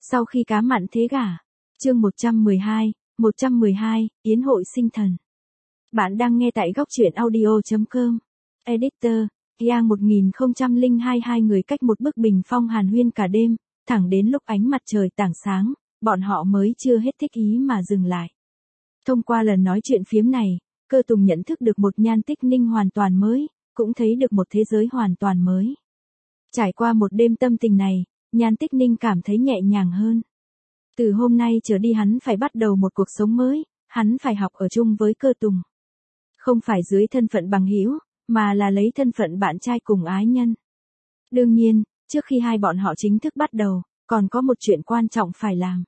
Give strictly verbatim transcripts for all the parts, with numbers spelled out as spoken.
Sau khi cá mặn thế gả. Chương một trăm mười hai, một trăm mười hai, Yến hội sinh thần. Bạn đang nghe tại góc truyện audio chấm com. Editor, Yang một nghìn không trăm lẻ hai hai người cách một bức bình phong hàn huyên cả đêm, thẳng đến lúc ánh mặt trời tảng sáng, bọn họ mới chưa hết thích ý mà dừng lại. Thông qua lần nói chuyện phiếm này, Cơ Tùng nhận thức được một Nhan Tích Ninh hoàn toàn mới, cũng thấy được một thế giới hoàn toàn mới. Trải qua một đêm tâm tình này, Nhan Tích Ninh cảm thấy nhẹ nhàng hơn. Từ hôm nay trở đi hắn phải bắt đầu một cuộc sống mới, hắn phải học ở chung với Cơ Tùng. Không phải dưới thân phận bằng hữu, mà là lấy thân phận bạn trai cùng ái nhân. Đương nhiên, trước khi hai bọn họ chính thức bắt đầu, còn có một chuyện quan trọng phải làm.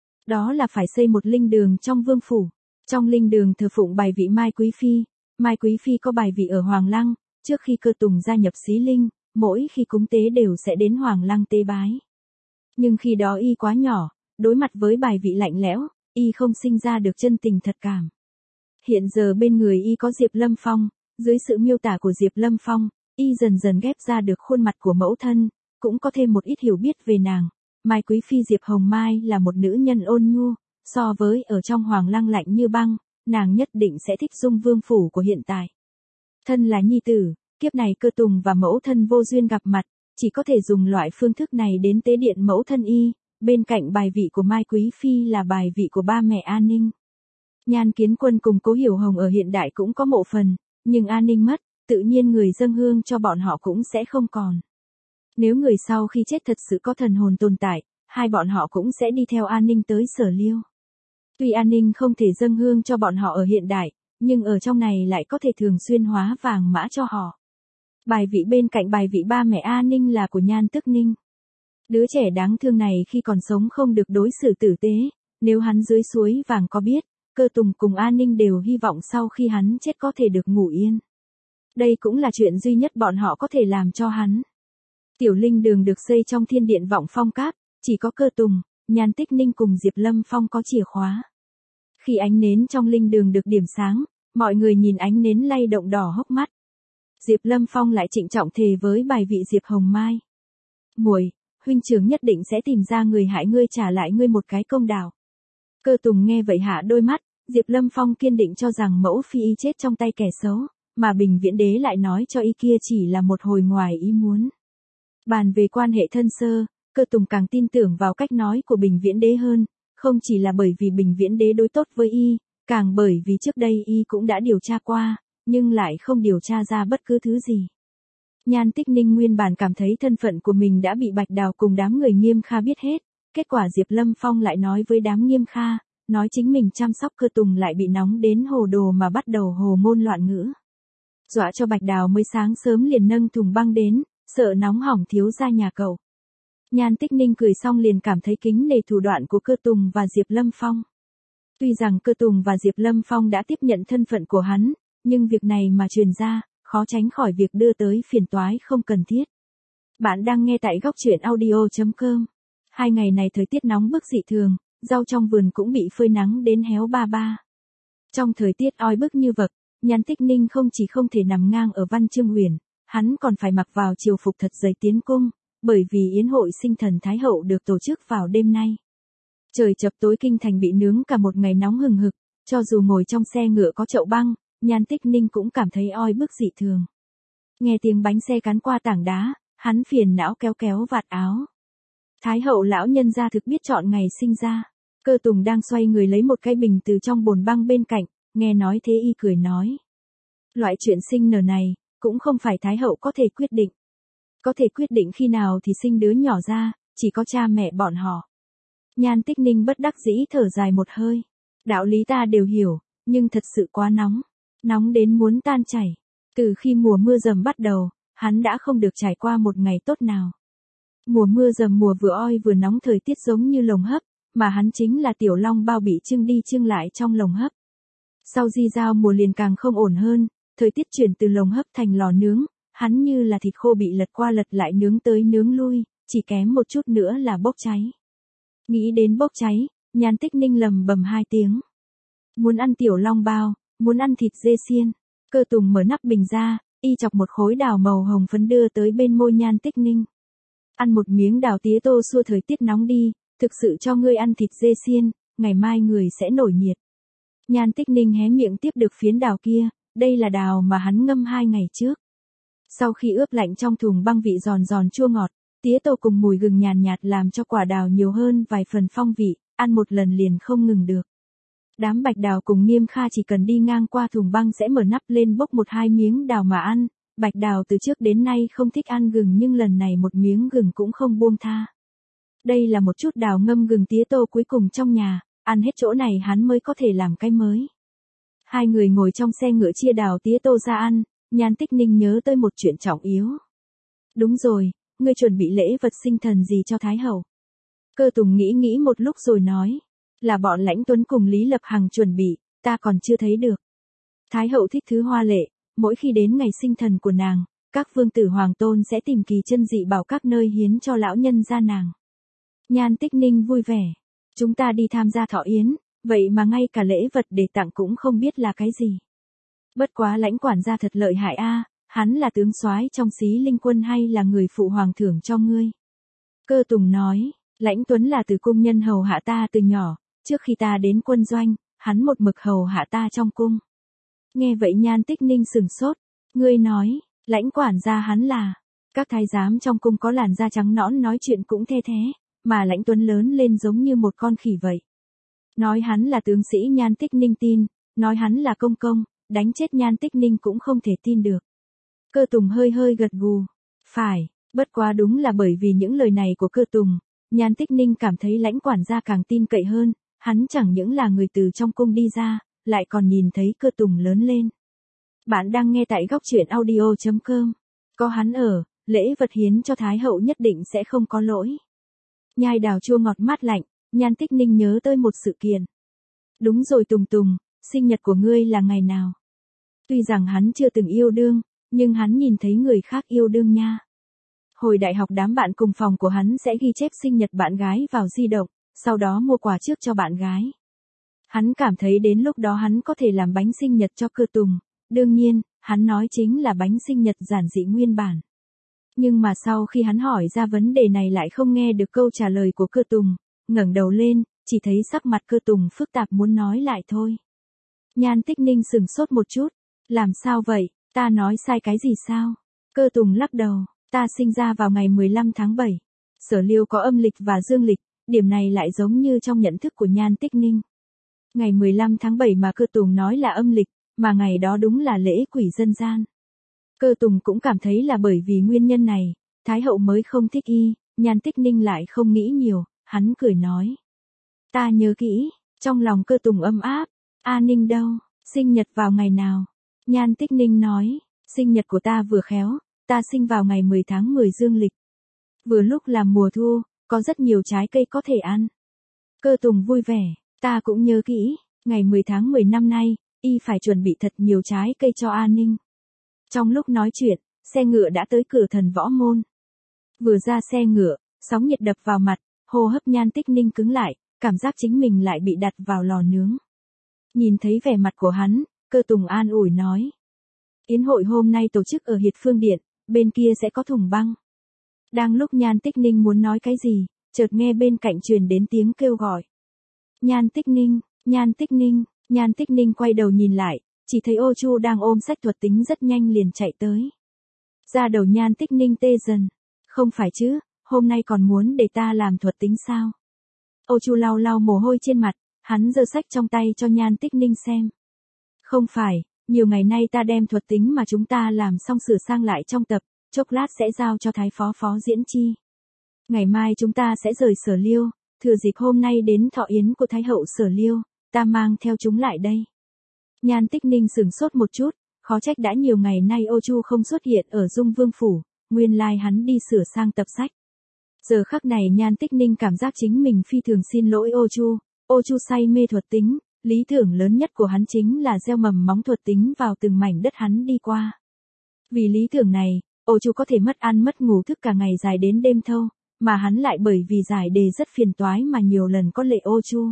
Đó là phải xây một linh đường trong vương phủ. Trong linh đường thờ phụng bài vị Mai Quý Phi. Mai Quý Phi có bài vị ở Hoàng Lăng, trước khi Cơ Tùng gia nhập Xí Linh, mỗi khi cúng tế đều sẽ đến Hoàng Lăng tế bái. Nhưng khi đó y quá nhỏ, đối mặt với bài vị lạnh lẽo, y không sinh ra được chân tình thật cảm. Hiện giờ bên người y có Diệp Lâm Phong, dưới sự miêu tả của Diệp Lâm Phong, y dần dần ghép ra được khuôn mặt của mẫu thân, cũng có thêm một ít hiểu biết về nàng. Mai Quý Phi Diệp Hồng Mai là một nữ nhân ôn nhu, so với ở trong Hoàng Lăng lạnh như băng, nàng nhất định sẽ thích dung vương phủ của hiện tại. Thân là nhi tử, kiếp này Cơ Tùng và mẫu thân vô duyên gặp mặt, chỉ có thể dùng loại phương thức này đến tế điện mẫu thân y, bên cạnh bài vị của Mai Quý Phi là bài vị của ba mẹ An Ninh. Nhan Kiến Quân cùng Cố Hiểu Hồng ở hiện đại cũng có mộ phần, nhưng An Ninh mất, tự nhiên người dâng hương cho bọn họ cũng sẽ không còn. Nếu người sau khi chết thật sự có thần hồn tồn tại, hai bọn họ cũng sẽ đi theo An Ninh tới Sở Liêu. Tuy An Ninh không thể dâng hương cho bọn họ ở hiện đại, nhưng ở trong này lại có thể thường xuyên hóa vàng mã cho họ. Bài vị bên cạnh bài vị ba mẹ An Ninh là của Nhan Tức Ninh. Đứa trẻ đáng thương này khi còn sống không được đối xử tử tế, nếu hắn dưới suối vàng có biết, Cơ Tùng cùng An Ninh đều hy vọng sau khi hắn chết có thể được ngủ yên. Đây cũng là chuyện duy nhất bọn họ có thể làm cho hắn. Tiểu linh đường được xây trong thiên điện Vọng Phong Cáp, chỉ có Cơ Tùng, Nhan Tích Ninh cùng Diệp Lâm Phong có chìa khóa. Khi ánh nến trong linh đường được điểm sáng, mọi người nhìn ánh nến lay động đỏ hốc mắt. Diệp Lâm Phong lại trịnh trọng thề với bài vị Diệp Hồng Mai. Muội, huynh trưởng nhất định sẽ tìm ra người hại ngươi trả lại ngươi một cái công đạo. Cơ Tùng nghe vậy hạ đôi mắt, Diệp Lâm Phong kiên định cho rằng mẫu phi y chết trong tay kẻ xấu, mà Bình Viễn Đế lại nói cho y kia chỉ là một hồi ngoài ý muốn. Bàn về quan hệ thân sơ, Cơ Tùng càng tin tưởng vào cách nói của Bình Viễn Đế hơn, không chỉ là bởi vì Bình Viễn Đế đối tốt với y, càng bởi vì trước đây y cũng đã điều tra qua, nhưng lại không điều tra ra bất cứ thứ gì. Nhan Tích Ninh nguyên bản cảm thấy thân phận của mình đã bị Bạch Đào cùng đám người Nghiêm Kha biết hết, kết quả Diệp Lâm Phong lại nói với đám Nghiêm Kha, nói chính mình chăm sóc Cơ Tùng lại bị nóng đến hồ đồ mà bắt đầu hồ ngôn loạn ngữ. Dọa cho Bạch Đào mới sáng sớm liền nâng thùng băng đến, sợ nóng hỏng thiếu gia nhà cậu. Nhan Tích Ninh cười xong liền cảm thấy kính nể thủ đoạn của Cơ Tùng và Diệp Lâm Phong. Tuy rằng Cơ Tùng và Diệp Lâm Phong đã tiếp nhận thân phận của hắn, nhưng việc này mà truyền ra, khó tránh khỏi việc đưa tới phiền toái không cần thiết. Bạn đang nghe tại góc truyện audio chấm com. Hai ngày này thời tiết nóng bức dị thường, rau trong vườn cũng bị phơi nắng đến héo ba ba. Trong thời tiết oi bức như vật, Nhan Tích Ninh không chỉ không thể nằm ngang ở Văn Chương Huyền, hắn còn phải mặc vào triều phục thật dày tiến cung, bởi vì yến hội sinh thần Thái Hậu được tổ chức vào đêm nay. Trời chập tối kinh thành bị nướng cả một ngày nóng hừng hực, cho dù ngồi trong xe ngựa có chậu băng, Nhan Tích Ninh cũng cảm thấy oi bức dị thường. Nghe tiếng bánh xe cán qua tảng đá, hắn phiền não kéo kéo vạt áo. Thái Hậu lão nhân gia thực biết chọn ngày sinh ra. Cơ Tùng đang xoay người lấy một cái bình từ trong bồn băng bên cạnh, nghe nói thế y cười nói. Loại chuyện sinh nở này, cũng không phải Thái Hậu có thể quyết định. Có thể quyết định khi nào thì sinh đứa nhỏ ra, chỉ có cha mẹ bọn họ. Nhan Tích Ninh bất đắc dĩ thở dài một hơi. Đạo lý ta đều hiểu, nhưng thật sự quá nóng. Nóng đến muốn tan chảy. Từ khi mùa mưa dầm bắt đầu, hắn đã không được trải qua một ngày tốt nào. Mùa mưa dầm mùa vừa oi vừa nóng thời tiết giống như lồng hấp, mà hắn chính là tiểu long bao bị trưng đi trưng lại trong lồng hấp. Sau di giao mùa liền càng không ổn hơn, thời tiết chuyển từ lồng hấp thành lò nướng, hắn như là thịt khô bị lật qua lật lại nướng tới nướng lui, chỉ kém một chút nữa là bốc cháy. Nghĩ đến bốc cháy, Nhan Tích Ninh lầm bầm hai tiếng. Muốn ăn tiểu long bao, muốn ăn thịt dê xiên. Cơ Tùng mở nắp bình ra, y chọc một khối đào màu hồng phấn đưa tới bên môi Nhan Tích Ninh. Ăn một miếng đào tía tô xua thời tiết nóng đi, thực sự cho ngươi ăn thịt dê xiên, ngày mai người sẽ nổi nhiệt. Nhan Tích Ninh hé miệng tiếp được phiến đào kia, đây là đào mà hắn ngâm hai ngày trước. Sau khi ướp lạnh trong thùng băng vị giòn giòn chua ngọt, tía tô cùng mùi gừng nhàn nhạt làm cho quả đào nhiều hơn vài phần phong vị, ăn một lần liền không ngừng được. Đám Bạch Đào cùng Nghiêm Kha chỉ cần đi ngang qua thùng băng sẽ mở nắp lên bốc một hai miếng đào mà ăn. Bạch Đào từ trước đến nay không thích ăn gừng nhưng lần này một miếng gừng cũng không buông tha. Đây là một chút đào ngâm gừng tía tô cuối cùng trong nhà, ăn hết chỗ này hắn mới có thể làm cái mới. Hai người ngồi trong xe ngựa chia đào tía tô ra ăn, Nhan Tích Ninh nhớ tới một chuyện trọng yếu. Đúng rồi, ngươi chuẩn bị lễ vật sinh thần gì cho Thái Hậu? Cơ Tùng nghĩ nghĩ một lúc rồi nói, là bọn Lãnh Tuấn cùng Lý Lập Hằng chuẩn bị, ta còn chưa thấy được. Thái Hậu thích thứ hoa lệ, mỗi khi đến ngày sinh thần của nàng, các vương tử hoàng tôn sẽ tìm kỳ chân dị bảo các nơi hiến cho lão nhân gia nàng. Nhan Tích Ninh vui vẻ, chúng ta đi tham gia thọ yến, vậy mà ngay cả lễ vật để tặng cũng không biết là cái gì. Bất quá Lãnh quản gia thật lợi hại a, hắn là tướng soái trong Xí Linh quân hay là người phụ hoàng thưởng cho ngươi? Cơ Tùng nói, Lãnh Tuấn là từ cung nhân hầu hạ ta từ nhỏ, trước khi ta đến quân doanh, hắn một mực hầu hạ ta trong cung. Nghe vậy Nhan Tích Ninh sừng sốt, ngươi nói, Lãnh quản gia hắn là, các thái giám trong cung có làn da trắng nõn nói chuyện cũng the thế, mà Lãnh Tuấn lớn lên giống như một con khỉ vậy. Nói hắn là tướng sĩ Nhan Tích Ninh tin, nói hắn là công công, đánh chết Nhan Tích Ninh cũng không thể tin được. Cơ Tùng hơi hơi gật gù, phải, bất quá đúng là bởi vì những lời này của Cơ Tùng, Nhan Tích Ninh cảm thấy Lãnh quản gia càng tin cậy hơn, hắn chẳng những là người từ trong cung đi ra, lại còn nhìn thấy Cơ Tùng lớn lên. Bạn đang nghe tại góc truyện audio chấm com. Có hắn ở, lễ vật hiến cho Thái Hậu nhất định sẽ không có lỗi. Nhai đào chua ngọt mát lạnh, Nhan Tích Ninh nhớ tới một sự kiện. Đúng rồi Tùng Tùng, sinh nhật của ngươi là ngày nào? Tuy rằng hắn chưa từng yêu đương, nhưng hắn nhìn thấy người khác yêu đương nha. Hồi đại học đám bạn cùng phòng của hắn sẽ ghi chép sinh nhật bạn gái vào di động, sau đó mua quà trước cho bạn gái. Hắn cảm thấy đến lúc đó hắn có thể làm bánh sinh nhật cho Cơ Tùng, đương nhiên, hắn nói chính là bánh sinh nhật giản dị nguyên bản. Nhưng mà sau khi hắn hỏi ra vấn đề này lại không nghe được câu trả lời của Cơ Tùng, ngẩng đầu lên, chỉ thấy sắc mặt Cơ Tùng phức tạp muốn nói lại thôi. Nhan Tích Ninh sừng sốt một chút, làm sao vậy, ta nói sai cái gì sao? Cơ Tùng lắc đầu, ta sinh ra vào ngày mười lăm tháng bảy. Sở Liêu có âm lịch và dương lịch, điểm này lại giống như trong nhận thức của Nhan Tích Ninh. Ngày mười lăm tháng bảy mà Cơ Tùng nói là âm lịch, mà ngày đó đúng là lễ quỷ dân gian. Cơ Tùng cũng cảm thấy là bởi vì nguyên nhân này, Thái Hậu mới không thích y, Nhan Tích Ninh lại không nghĩ nhiều, hắn cười nói. Ta nhớ kỹ, trong lòng Cơ Tùng ấm áp, A Ninh đâu, sinh nhật vào ngày nào? Nhan Tích Ninh nói, sinh nhật của ta vừa khéo, ta sinh vào ngày mười tháng mười dương lịch. Vừa lúc là mùa thu, có rất nhiều trái cây có thể ăn. Cơ Tùng vui vẻ, ta cũng nhớ kỹ, ngày mười tháng mười năm nay, y phải chuẩn bị thật nhiều trái cây cho A Ninh. Trong lúc nói chuyện, xe ngựa đã tới cửa Thần Võ Môn. Vừa ra xe ngựa, sóng nhiệt đập vào mặt, hô hấp Nhan Tích Ninh cứng lại, cảm giác chính mình lại bị đặt vào lò nướng. Nhìn thấy vẻ mặt của hắn, Cơ Tùng an ủi nói. Yến hội hôm nay tổ chức ở Hiệt Phương Điện, bên kia sẽ có thùng băng. Đang lúc Nhan Tích Ninh muốn nói cái gì, chợt nghe bên cạnh truyền đến tiếng kêu gọi. Nhan Tích Ninh, Nhan Tích Ninh, Nhan Tích Ninh quay đầu nhìn lại, chỉ thấy Ô Chu đang ôm sách thuật tính rất nhanh liền chạy tới. Da đầu Nhan Tích Ninh tê dần. Không phải chứ, hôm nay còn muốn để ta làm thuật tính sao? Ô Chu lau lau mồ hôi trên mặt, hắn giơ sách trong tay cho Nhan Tích Ninh xem. Không phải, nhiều ngày nay ta đem thuật tính mà chúng ta làm xong sửa sang lại trong tập, chốc lát sẽ giao cho Thái Phó Phó diễn chi. Ngày mai chúng ta sẽ rời Sở Liêu, thừa dịp hôm nay đến thọ yến của Thái Hậu Sở Liêu, ta mang theo chúng lại đây. Nhan Tích Ninh sửng sốt một chút, khó trách đã nhiều ngày nay Ô Chu không xuất hiện ở Dung Vương Phủ, nguyên lai hắn đi sửa sang tập sách. Giờ khắc này Nhan Tích Ninh cảm giác chính mình phi thường xin lỗi Ô Chu, Ô Chu say mê thuật tính, lý tưởng lớn nhất của hắn chính là gieo mầm móng thuật tính vào từng mảnh đất hắn đi qua. Vì lý tưởng này, Ô Chu có thể mất ăn mất ngủ thức cả ngày dài đến đêm thâu, mà hắn lại bởi vì giải đề rất phiền toái mà nhiều lần có lệ Ô Chu.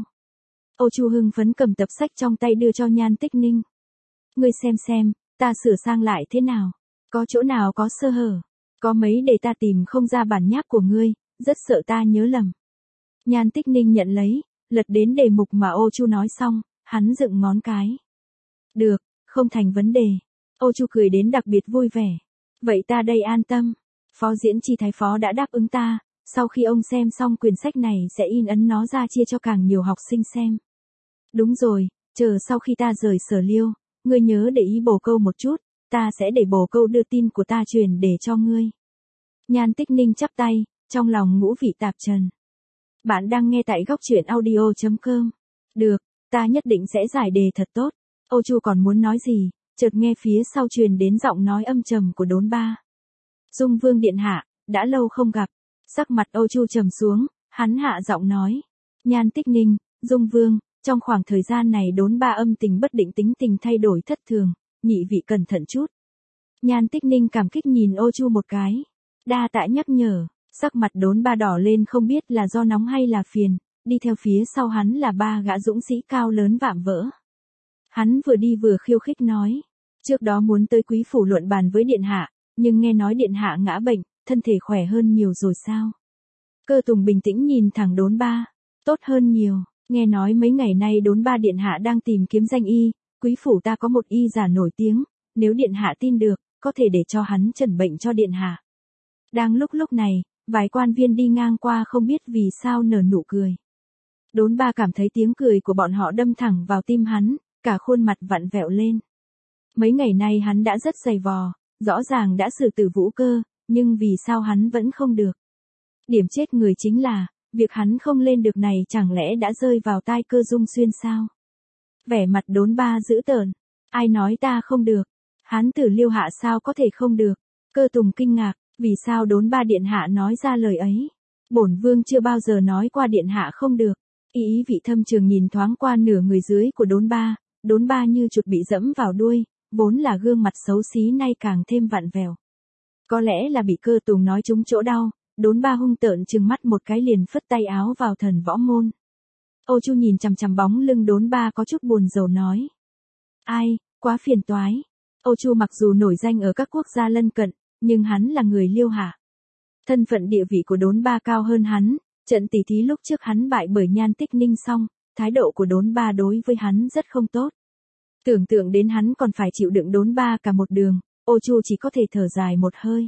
Ô Chu hưng phấn cầm tập sách trong tay đưa cho Nhan Tích Ninh. Ngươi xem xem, ta sửa sang lại thế nào? Có chỗ nào có sơ hở? Có mấy để ta tìm không ra bản nháp của ngươi, rất sợ ta nhớ lầm. Nhan Tích Ninh nhận lấy, lật đến đề mục mà Ô Chu nói xong, hắn dựng ngón cái. Được, không thành vấn đề. Ô Chu cười đến đặc biệt vui vẻ. Vậy ta đây an tâm. Phó diễn chi thái phó đã đáp ứng ta, sau khi ông xem xong quyển sách này sẽ in ấn nó ra chia cho càng nhiều học sinh xem. Đúng rồi, chờ sau khi ta rời Sở Liêu, ngươi nhớ để ý bồ câu một chút, ta sẽ để bồ câu đưa tin của ta truyền để cho ngươi. Nhan Tích Ninh chắp tay, trong lòng ngũ vị tạp trần. Bạn đang nghe tại góc truyện audio chấm com. Được, ta nhất định sẽ giải đề thật tốt. Ô Chu còn muốn nói gì, chợt nghe phía sau truyền đến giọng nói âm trầm của Đốn Ba. Dung Vương điện hạ, đã lâu không gặp. Sắc mặt Ô Chu trầm xuống, hắn hạ giọng nói. Nhan Tích Ninh, Dung Vương, trong khoảng thời gian này Đốn Ba âm tình bất định tính tình thay đổi thất thường, nhị vị cẩn thận chút. Nhan Tích Ninh cảm kích nhìn Ô Chu một cái. Đa tạ nhắc nhở, sắc mặt Đốn Ba đỏ lên không biết là do nóng hay là phiền, đi theo phía sau hắn là ba gã dũng sĩ cao lớn vạm vỡ. Hắn vừa đi vừa khiêu khích nói, trước đó muốn tới quý phủ luận bàn với điện hạ, nhưng nghe nói điện hạ ngã bệnh, thân thể khỏe hơn nhiều rồi sao? Cơ Tùng bình tĩnh nhìn thẳng Đốn Ba, tốt hơn nhiều, nghe nói mấy ngày nay Đốn Ba điện hạ đang tìm kiếm danh y, quý phủ ta có một y giả nổi tiếng, nếu điện hạ tin được, có thể để cho hắn chẩn bệnh cho điện hạ. Đang lúc lúc này, vài quan viên đi ngang qua không biết vì sao nở nụ cười. Đốn Ba cảm thấy tiếng cười của bọn họ đâm thẳng vào tim hắn, cả khuôn mặt vặn vẹo lên. Mấy ngày nay hắn đã rất dày vò, rõ ràng đã xử tử Vũ Cơ, nhưng vì sao hắn vẫn không được. Điểm chết người chính là, việc hắn không lên được này chẳng lẽ đã rơi vào tai Cơ Dung Xuyên sao? Vẻ mặt Đốn Ba dữ tợn, ai nói ta không được, hắn Tử Liêu hạ sao có thể không được? Cơ Tùng kinh ngạc, vì sao Đốn Ba điện hạ nói ra lời ấy? Bổn vương chưa bao giờ nói qua điện hạ không được. Ý ý vị thâm trường nhìn thoáng qua nửa người dưới của Đốn Ba, Đốn Ba như chuột bị dẫm vào đuôi, vốn là gương mặt xấu xí nay càng thêm vặn vẹo. Có lẽ là bị Cơ Tùng nói trúng chỗ đau, Đốn Ba hung tợn trừng mắt một cái liền phất tay áo vào Thần Võ Môn. Ô Chu nhìn chằm chằm bóng lưng Đốn Ba có chút buồn rầu nói. Ai, quá phiền toái. Ô Chu mặc dù nổi danh ở các quốc gia lân cận, nhưng hắn là người Liêu hạ. Thân phận địa vị của Đốn Ba cao hơn hắn, trận tỷ thí lúc trước hắn bại bởi Nhan Tích Ninh xong, thái độ của Đốn Ba đối với hắn rất không tốt. Tưởng tượng đến hắn còn phải chịu đựng Đốn Ba cả một đường, Ô Chu chỉ có thể thở dài một hơi.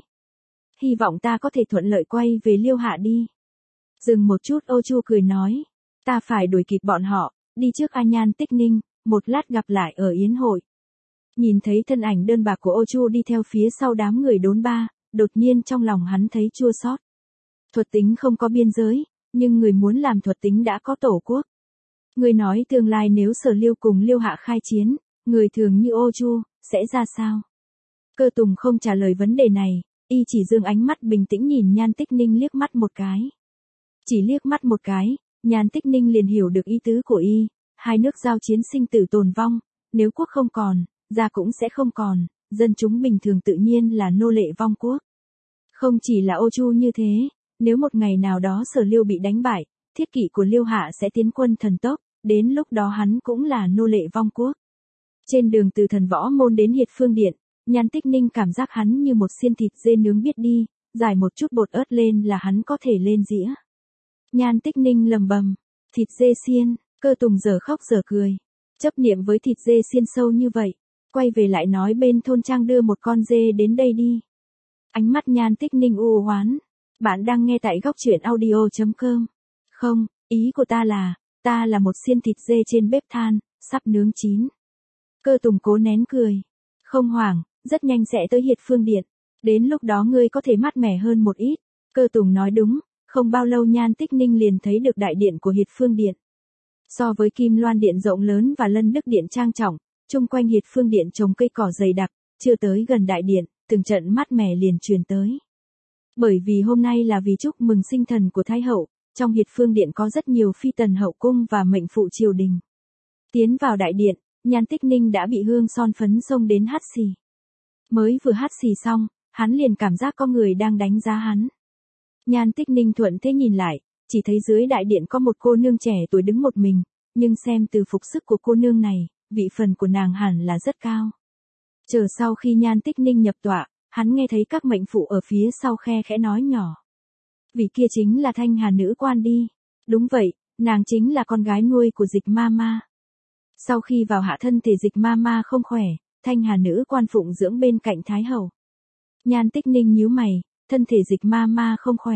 Hy vọng ta có thể thuận lợi quay về Liêu hạ đi. Dừng một chút Ô Chu cười nói, ta phải đuổi kịp bọn họ, đi trước A Nhan Tích Ninh, một lát gặp lại ở yến hội. Nhìn thấy thân ảnh đơn bạc của Ô Chu đi theo phía sau đám người Đốn Ba, đột nhiên trong lòng hắn thấy chua xót. Thuật tính không có biên giới, nhưng người muốn làm thuật tính đã có tổ quốc. Người nói tương lai nếu Sở Liêu cùng Liêu hạ khai chiến, người thường như Ô Chu, sẽ ra sao? Cơ Tùng không trả lời vấn đề này, y chỉ dương ánh mắt bình tĩnh nhìn Nhan Tích Ninh liếc mắt một cái. Chỉ liếc mắt một cái, Nhan Tích Ninh liền hiểu được ý tứ của y, hai nước giao chiến sinh tử tồn vong, nếu quốc không còn, gia cũng sẽ không còn, dân chúng bình thường tự nhiên là nô lệ vong quốc. Không chỉ là Ô Chu như thế, nếu một ngày nào đó Sở Liêu bị đánh bại, thiết kỵ của Liêu hạ sẽ tiến quân thần tốc, đến lúc đó hắn cũng là nô lệ vong quốc. Trên đường từ Thần Võ Môn đến Hiệt Phương Điện, Nhan Tích Ninh cảm giác hắn như một xiên thịt dê nướng biết đi, giải một chút bột ớt lên là hắn có thể lên dĩa. Nhan Tích Ninh lầm bầm, thịt dê xiên, Cơ Tùng giờ khóc giờ cười, chấp niệm với thịt dê xiên sâu như vậy, quay về lại nói bên thôn trang đưa một con dê đến đây đi. Ánh mắt Nhan Tích Ninh u hoán, bạn đang nghe tại góc truyện audio chấm com. Không, ý của ta là, ta là một xiên thịt dê trên bếp than, sắp nướng chín. Cơ Tùng cố nén cười, không hoảng, rất nhanh sẽ tới Hiệt Phương Điện, đến lúc đó ngươi có thể mát mẻ hơn một ít. Cơ Tùng nói đúng, không bao lâu Nhan Tích Ninh liền thấy được đại điện của Hiệt Phương Điện. So với Kim Loan Điện rộng lớn và Lân Đức Điện trang trọng, chung quanh Hiệt Phương Điện trồng cây cỏ dày đặc, chưa tới gần đại điện, từng trận mát mẻ liền truyền tới. Bởi vì hôm nay là vì chúc mừng sinh thần của Thái Hậu, trong Hiệt Phương Điện có rất nhiều phi tần hậu cung và mệnh phụ triều đình. Tiến vào đại điện, Nhan Tích Ninh đã bị hương son phấn xông đến hắt xì. Mới vừa hắt xì xong, hắn liền cảm giác có người đang đánh giá hắn. Nhan Tích Ninh thuận thế nhìn lại, chỉ thấy dưới đại điện có một cô nương trẻ tuổi đứng một mình, nhưng xem từ phục sức của cô nương này, vị phần của nàng hẳn là rất cao. Chờ sau khi Nhan Tích Ninh nhập tọa, hắn nghe thấy các mệnh phụ ở phía sau khe khẽ nói nhỏ. Vị kia chính là Thanh Hà nữ quan đi. Đúng vậy, nàng chính là con gái nuôi của Dịch ma ma. Sau khi vào hạ thân thể Dịch ma ma không khỏe, Thanh Hà nữ quan phụng dưỡng bên cạnh Thái hậu. Nhan Tích Ninh nhíu mày, thân thể Dịch ma ma không khỏe.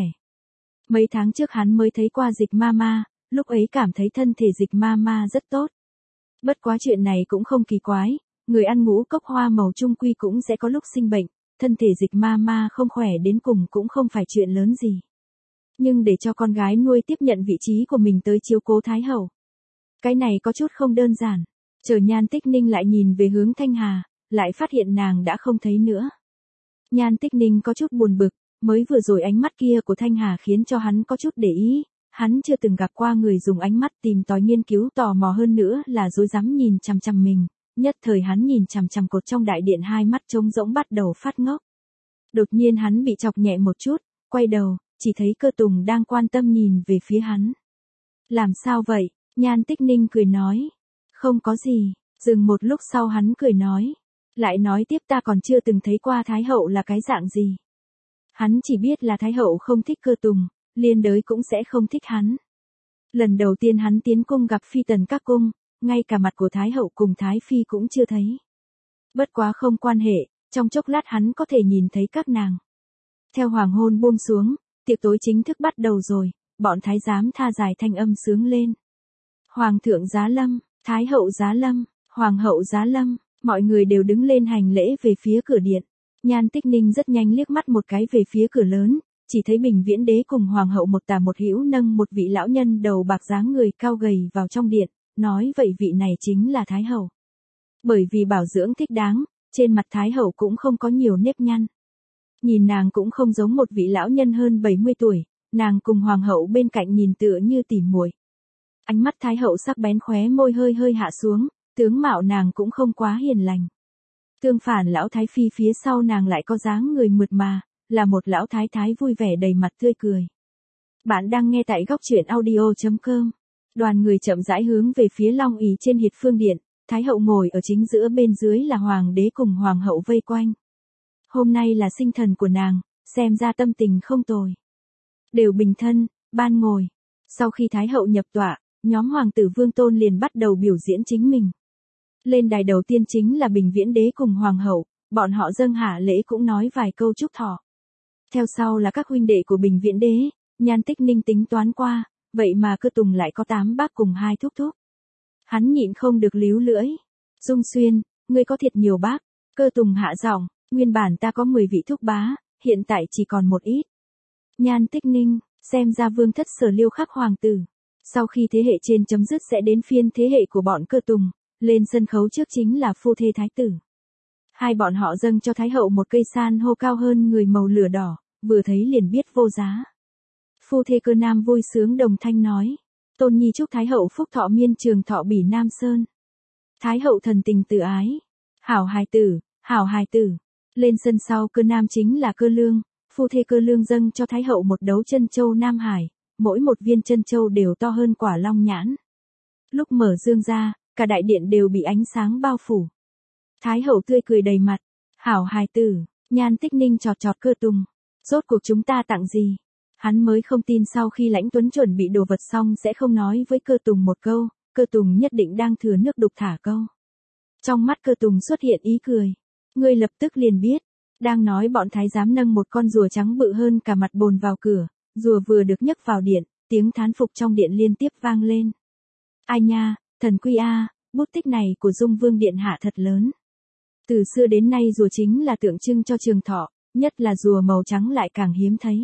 Mấy tháng trước hắn mới thấy qua Dịch ma ma, lúc ấy cảm thấy thân thể Dịch ma ma rất tốt. Bất quá chuyện này cũng không kỳ quái, người ăn ngũ cốc hoa màu chung quy cũng sẽ có lúc sinh bệnh, thân thể Dịch ma ma không khỏe đến cùng cũng không phải chuyện lớn gì. Nhưng để cho con gái nuôi tiếp nhận vị trí của mình tới chiếu cố Thái hậu, cái này có chút không đơn giản. Chờ Nhan Tích Ninh lại nhìn về hướng Thanh Hà, lại phát hiện nàng đã không thấy nữa. Nhan Tích Ninh có chút buồn bực, mới vừa rồi ánh mắt kia của Thanh Hà khiến cho hắn có chút để ý, hắn chưa từng gặp qua người dùng ánh mắt tìm tòi nghiên cứu tò mò hơn nữa là dối dám nhìn chằm chằm mình, nhất thời hắn nhìn chằm chằm cột trong đại điện hai mắt trống rỗng bắt đầu phát ngốc. Đột nhiên hắn bị chọc nhẹ một chút, quay đầu, chỉ thấy Cơ Tùng đang quan tâm nhìn về phía hắn. Làm sao vậy? Nhan Tích Ninh cười nói. Không có gì, dừng một lúc sau hắn cười nói. Lại nói tiếp ta còn chưa từng thấy qua Thái hậu là cái dạng gì. Hắn chỉ biết là Thái hậu không thích Cơ Tùng, liên đới cũng sẽ không thích hắn. Lần đầu tiên hắn tiến cung gặp phi tần các cung, ngay cả mặt của Thái hậu cùng Thái phi cũng chưa thấy. Bất quá không quan hệ, trong chốc lát hắn có thể nhìn thấy các nàng. Theo hoàng hôn buông xuống, tiệc tối chính thức bắt đầu rồi, bọn thái giám tha dài thanh âm sướng lên. Hoàng thượng giá lâm, Thái hậu giá lâm, Hoàng hậu giá lâm, mọi người đều đứng lên hành lễ về phía cửa điện. Nhan Tích Ninh rất nhanh liếc mắt một cái về phía cửa lớn, chỉ thấy Bình Viễn Đế cùng Hoàng hậu một tả một hữu nâng một vị lão nhân đầu bạc dáng người cao gầy vào trong điện, nói vậy vị này chính là Thái hậu. Bởi vì bảo dưỡng thích đáng, trên mặt Thái hậu cũng không có nhiều nếp nhăn. Nhìn nàng cũng không giống một vị lão nhân hơn bảy mươi tuổi, nàng cùng Hoàng hậu bên cạnh nhìn tựa như tỉ muội. Ánh mắt Thái hậu sắc bén, khóe môi hơi hơi hạ xuống, tướng mạo nàng cũng không quá hiền lành. Tương phản lão Thái phi phía sau nàng lại có dáng người mượt mà, là một lão thái thái vui vẻ đầy mặt tươi cười. Bạn đang nghe tại góc truyện audio chấm com. Đoàn người chậm rãi hướng về phía Long ỷ trên Hiệt Phương điện, Thái hậu ngồi ở chính giữa, bên dưới là Hoàng đế cùng Hoàng hậu vây quanh. Hôm nay là sinh thần của nàng, xem ra tâm tình không tồi. Đều bình thân, ban ngồi. Sau khi Thái hậu nhập tọa, nhóm hoàng tử vương tôn liền bắt đầu biểu diễn chính mình. Lên đài đầu tiên chính là Bình Viễn Đế cùng Hoàng hậu, bọn họ dâng hạ lễ cũng nói vài câu chúc thọ. Theo sau là các huynh đệ của Bình Viễn Đế, Nhan Tích Ninh tính toán qua, vậy mà Cơ Tùng lại có tám bác cùng hai thúc thúc. Hắn nhịn không được líu lưỡi. Dung Xuyên, ngươi có thiệt nhiều bác. Cơ Tùng hạ giọng, nguyên bản ta có mười vị thúc bá, hiện tại chỉ còn một ít. Nhan Tích Ninh, xem ra vương thất Sở Liêu khắc hoàng tử. Sau khi thế hệ trên chấm dứt sẽ đến phiên thế hệ của bọn Cơ Tùng, lên sân khấu trước chính là phu thê thái tử. Hai bọn họ dâng cho Thái hậu một cây san hô cao hơn người màu lửa đỏ, vừa thấy liền biết vô giá. Phu thê Cơ Nam vui sướng đồng thanh nói, Tôn Nhi chúc Thái hậu phúc thọ miên trường thọ bỉ Nam Sơn. Thái hậu thần tình tự ái, hảo hài tử, hảo hài tử. Lên sân sau Cơ Nam chính là Cơ Lương, phu thê Cơ Lương dâng cho Thái hậu một đấu chân châu Nam Hải, mỗi một viên chân châu đều to hơn quả long nhãn. Lúc mở dương ra, cả đại điện đều bị ánh sáng bao phủ. Thái hậu tươi cười đầy mặt, hảo hài tử. Nhan Tích Ninh chọt chọt Cơ Tùng, rốt cuộc chúng ta tặng gì? Hắn mới không tin sau khi Lãnh Tuấn chuẩn bị đồ vật xong sẽ không nói với Cơ Tùng một câu, Cơ Tùng nhất định đang thừa nước đục thả câu. Trong mắt Cơ Tùng xuất hiện ý cười, ngươi lập tức liền biết. Đang nói bọn thái giám nâng một con rùa trắng bự hơn cả mặt bồn vào cửa, rùa vừa được nhấc vào điện, tiếng thán phục trong điện liên tiếp vang lên. Ai nha, thần quy a, bút tích này của Dung Vương điện hạ thật lớn. Từ xưa đến nay rùa chính là tượng trưng cho trường thọ, nhất là rùa màu trắng lại càng hiếm thấy.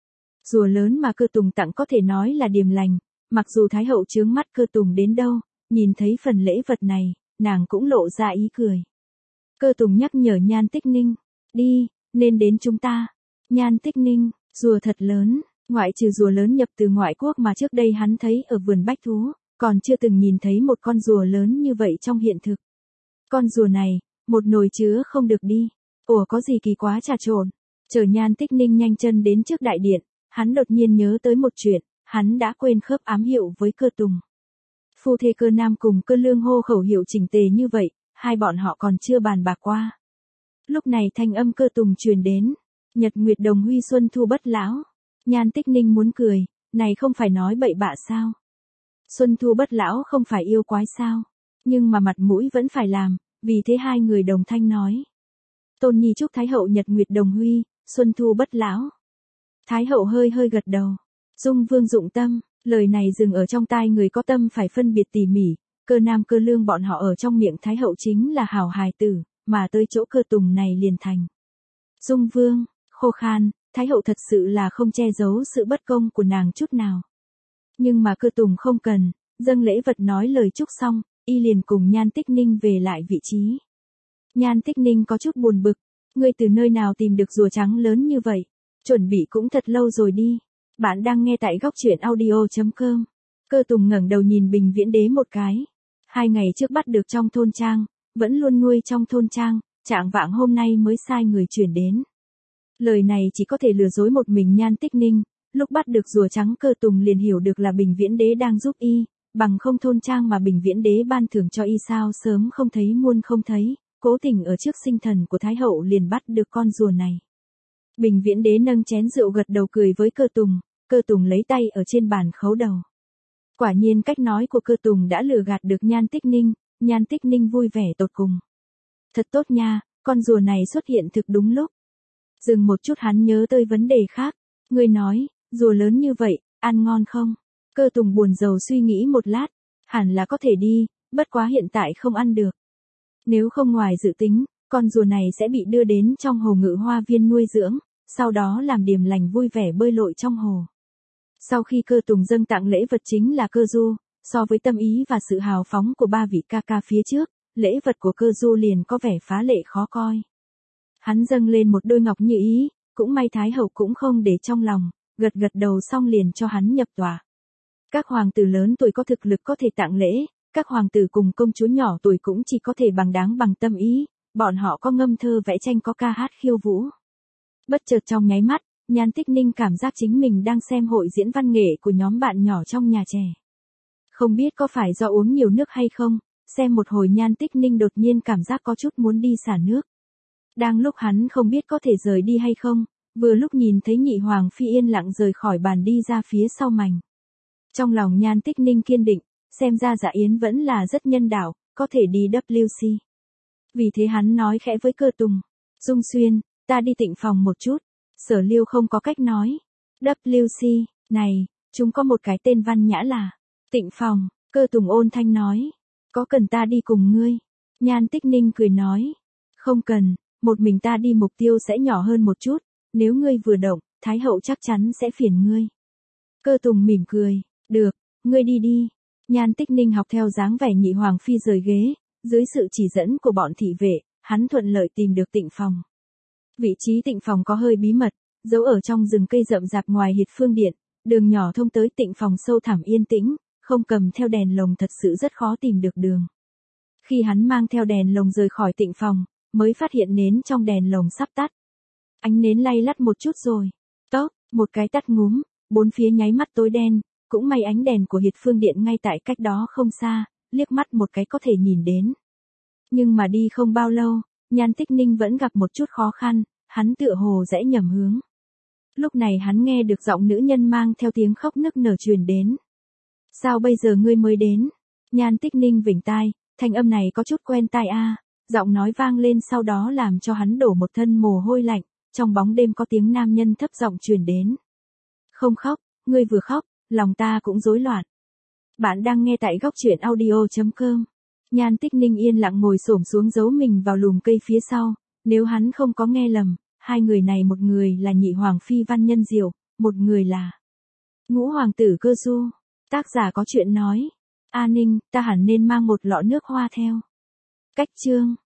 Rùa lớn mà Cơ Tùng tặng có thể nói là điềm lành, mặc dù Thái hậu chướng mắt Cơ Tùng đến đâu, nhìn thấy phần lễ vật này, nàng cũng lộ ra ý cười. Cơ Tùng nhắc nhở Nhan Tích Ninh, đi, nên đến chúng ta. Nhan Tích Ninh, rùa thật lớn, ngoại trừ rùa lớn nhập từ ngoại quốc mà trước đây hắn thấy ở vườn bách thú, còn chưa từng nhìn thấy một con rùa lớn như vậy trong hiện thực. Con rùa này, một nồi chứa không được đi. Ủa có gì kỳ quá trà trộn. Chờ Nhan Tích Ninh nhanh chân đến trước đại điện, hắn đột nhiên nhớ tới một chuyện, hắn đã quên khớp ám hiệu với Cơ Tùng. Phu thê Cơ Nam cùng Cơ Lương hô khẩu hiệu chỉnh tề như vậy, hai bọn họ còn chưa bàn bạc qua. Lúc này thanh âm Cơ Tùng truyền đến, Nhật Nguyệt Đồng Huy Xuân Thu Bất Lão. Nhan Tích Ninh muốn cười, này không phải nói bậy bạ sao? Xuân Thu Bất Lão không phải yêu quái sao? Nhưng mà mặt mũi vẫn phải làm, vì thế hai người đồng thanh nói. Tôn Nhi chúc Thái hậu nhật nguyệt đồng huy, Xuân Thu Bất Lão. Thái hậu hơi hơi gật đầu. Dung Vương dụng tâm, lời này dừng ở trong tai người có tâm phải phân biệt tỉ mỉ, Cơ Nam Cơ Lương bọn họ ở trong miệng Thái hậu chính là hảo hài tử, mà tới chỗ Cơ Tùng này liền thành. Dung Vương, khô khan, Thái hậu thật sự là không che giấu sự bất công của nàng chút nào. Nhưng mà Cơ Tùng không cần, dâng lễ vật nói lời chúc xong, y liền cùng Nhan Tích Ninh về lại vị trí. Nhan Tích Ninh có chút buồn bực, ngươi từ nơi nào tìm được rùa trắng lớn như vậy, chuẩn bị cũng thật lâu rồi đi. Bạn đang nghe tại góc truyện audio chấm com. Cơ Tùng ngẩng đầu nhìn Bình Viễn Đế một cái. Hai ngày trước bắt được trong thôn trang, vẫn luôn nuôi trong thôn trang, trạng vạng hôm nay mới sai người chuyển đến. Lời này chỉ có thể lừa dối một mình Nhan Tích Ninh, lúc bắt được rùa trắng Cơ Tùng liền hiểu được là Bình Viễn Đế đang giúp y, bằng không thôn trang mà Bình Viễn Đế ban thưởng cho y sao sớm không thấy muôn không thấy, cố tình ở trước sinh thần của Thái hậu liền bắt được con rùa này. Bình Viễn Đế nâng chén rượu gật đầu cười với Cơ Tùng, Cơ Tùng lấy tay ở trên bàn khấu đầu. Quả nhiên cách nói của Cơ Tùng đã lừa gạt được Nhan Tích Ninh, Nhan Tích Ninh vui vẻ tột cùng. Thật tốt nha, con rùa này xuất hiện thực đúng lúc. Dừng một chút hắn nhớ tới vấn đề khác, ngươi nói, rùa lớn như vậy, ăn ngon không? Cơ Tùng buồn rầu suy nghĩ một lát, hẳn là có thể đi, bất quá hiện tại không ăn được. Nếu không ngoài dự tính, con rùa này sẽ bị đưa đến trong hồ Ngự Hoa Viên nuôi dưỡng, sau đó làm điềm lành vui vẻ bơi lội trong hồ. Sau khi Cơ Tùng dâng tặng lễ vật chính là cơ du, so với tâm ý và sự hào phóng của ba vị ca ca phía trước, lễ vật của cơ du liền có vẻ phá lệ khó coi. Hắn dâng lên một đôi ngọc như ý, cũng may Thái hậu cũng không để trong lòng, gật gật đầu xong liền cho hắn nhập tòa. Các hoàng tử lớn tuổi có thực lực có thể tặng lễ, các hoàng tử cùng công chúa nhỏ tuổi cũng chỉ có thể bằng đáng bằng tâm ý, bọn họ có ngâm thơ vẽ tranh có ca hát khiêu vũ. Bất chợt trong nháy mắt, Nhan Tích Ninh cảm giác chính mình đang xem hội diễn văn nghệ của nhóm bạn nhỏ trong nhà trẻ. Không biết có phải do uống nhiều nước hay không, xem một hồi Nhan Tích Ninh đột nhiên cảm giác có chút muốn đi xả nước. Đang lúc hắn không biết có thể rời đi hay không, vừa lúc nhìn thấy Nhị Hoàng Phi yên lặng rời khỏi bàn đi ra phía sau mành. Trong lòng Nhan Tích Ninh kiên định, xem ra Dạ Yến vẫn là rất nhân đạo, có thể đi W C. Vì thế hắn nói khẽ với Cơ Tùng, Dung Xuyên, ta đi Tịnh phòng một chút. Sở Liêu không có cách nói. W C, này, chúng có một cái tên văn nhã là Tịnh phòng, Cơ Tùng ôn thanh nói. Có cần ta đi cùng ngươi? Nhan Tích Ninh cười nói. Không cần, một mình ta đi mục tiêu sẽ nhỏ hơn một chút, nếu ngươi vừa động, Thái hậu chắc chắn sẽ phiền ngươi. Cơ Tùng mỉm cười, được, ngươi đi đi. Nhan Tích Ninh học theo dáng vẻ Nhị Hoàng Phi rời ghế, dưới sự chỉ dẫn của bọn thị vệ, hắn thuận lợi tìm được Tịnh phòng. Vị trí Tịnh phòng có hơi bí mật, giấu ở trong rừng cây rậm rạp ngoài Hiệt Phương Điện, đường nhỏ thông tới Tịnh phòng sâu thẳm yên tĩnh, không cầm theo đèn lồng thật sự rất khó tìm được đường. Khi hắn mang theo đèn lồng rời khỏi Tịnh phòng, mới phát hiện nến trong đèn lồng sắp tắt. Ánh nến lay lắt một chút rồi, tốc, một cái tắt ngúm, bốn phía nháy mắt tối đen, cũng may ánh đèn của Hiệt Phương Điện ngay tại cách đó không xa, liếc mắt một cái có thể nhìn đến. Nhưng mà đi không bao lâu, Nhan Tích Ninh vẫn gặp một chút khó khăn, hắn tựa hồ rẽ nhầm hướng. Lúc này hắn nghe được giọng nữ nhân mang theo tiếng khóc nức nở truyền đến. Sao bây giờ ngươi mới đến? Nhan Tích Ninh vểnh tai, thanh âm này có chút quen tai a. Giọng nói vang lên sau đó làm cho hắn đổ một thân mồ hôi lạnh, trong bóng đêm có tiếng nam nhân thấp giọng truyền đến. Không khóc, ngươi vừa khóc, lòng ta cũng rối loạn. Bạn đang nghe tại góc truyện audio chấm com. Nhan Tích Ninh yên lặng ngồi xổm xuống giấu mình vào lùm cây phía sau, nếu hắn không có nghe lầm, hai người này một người là Nhị Hoàng Phi Văn Nhân Diệu, một người là Ngũ Hoàng tử Cơ Du. Tác giả có chuyện nói, A Ninh, ta hẳn nên mang một lọ nước hoa theo. Cách chương